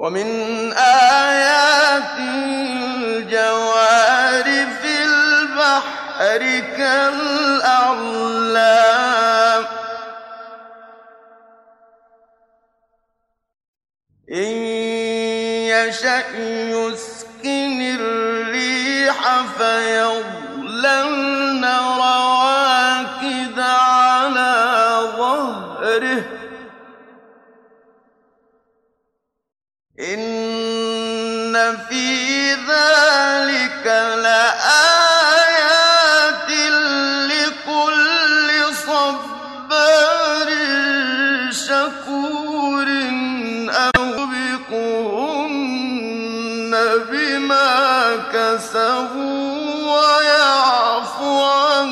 ومن آياته الجوار في البحر كالأعلام إن يشأ يسكن الريح فيظللن رواكد على ظهره إن في ذلك لآيات لكل صبار شكور أنبئهن بما كسبوا ويعفو عن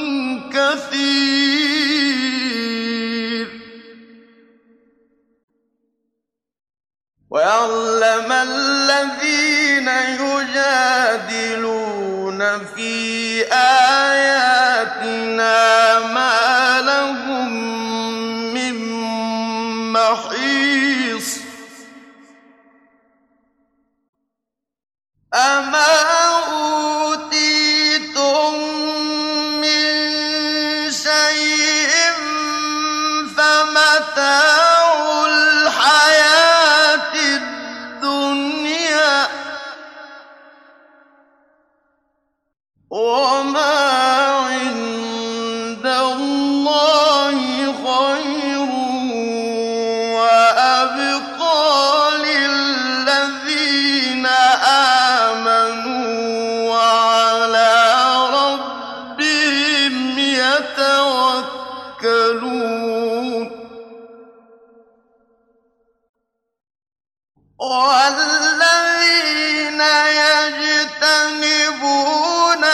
كثير ويعلم الذين يجادلون في آياتنا ما لهم من محيص أما أوتيتم من شيء فمتاع الحياة الدنيا وما عند الله خير وأبقى للذين آمنوا وعلى ربهم يتوكلون والذين يجتنبون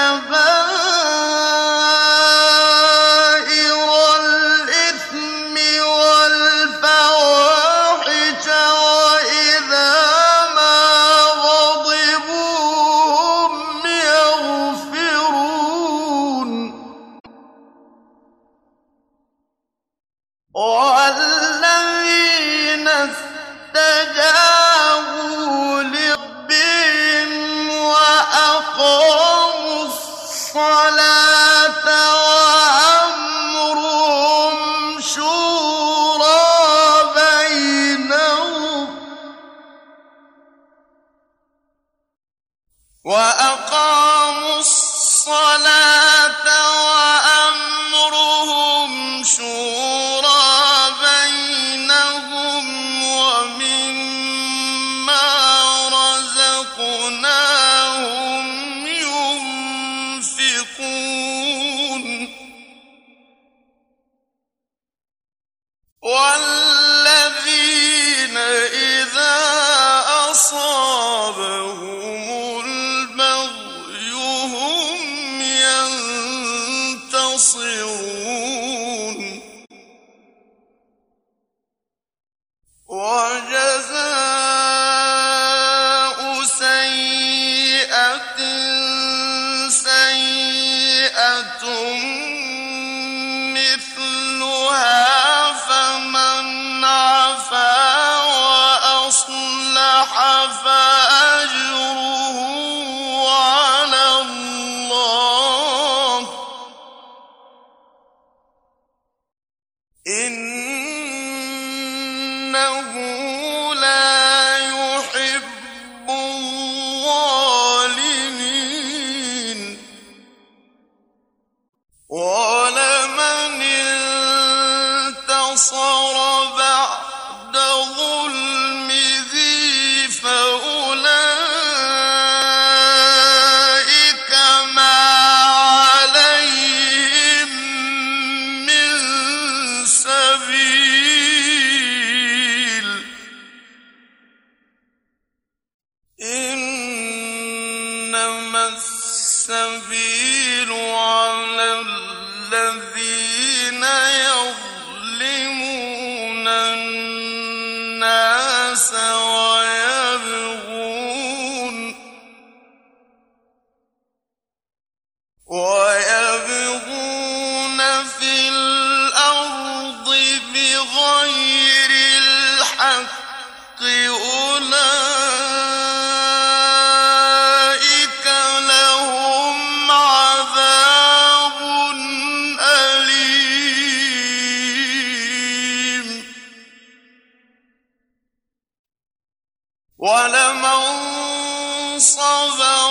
كبائر الإثم والفواحش وإذا ما غضبوا هم يغفرون والذين استجابوا لربهم وأقاموا الصلاة وأمرهم شورى بينهم وأقاموا الصلاة وأمرهم شورى بينهم ومما رزقناهم ينفقون والذين إذا أصابهم البغي هم ينتصرون وجزاء سيئة سيئة مثلها فمن عفا وأصلح فأجره على الله إنه لا يحب الظالمين ولمن انتصر بعد ظلمه فأولئك ما عليهم من سبيل إنما السبيل على الذين يظلمون الناس ويبغون في الأرض بغير الحق أولئك ولمن صبر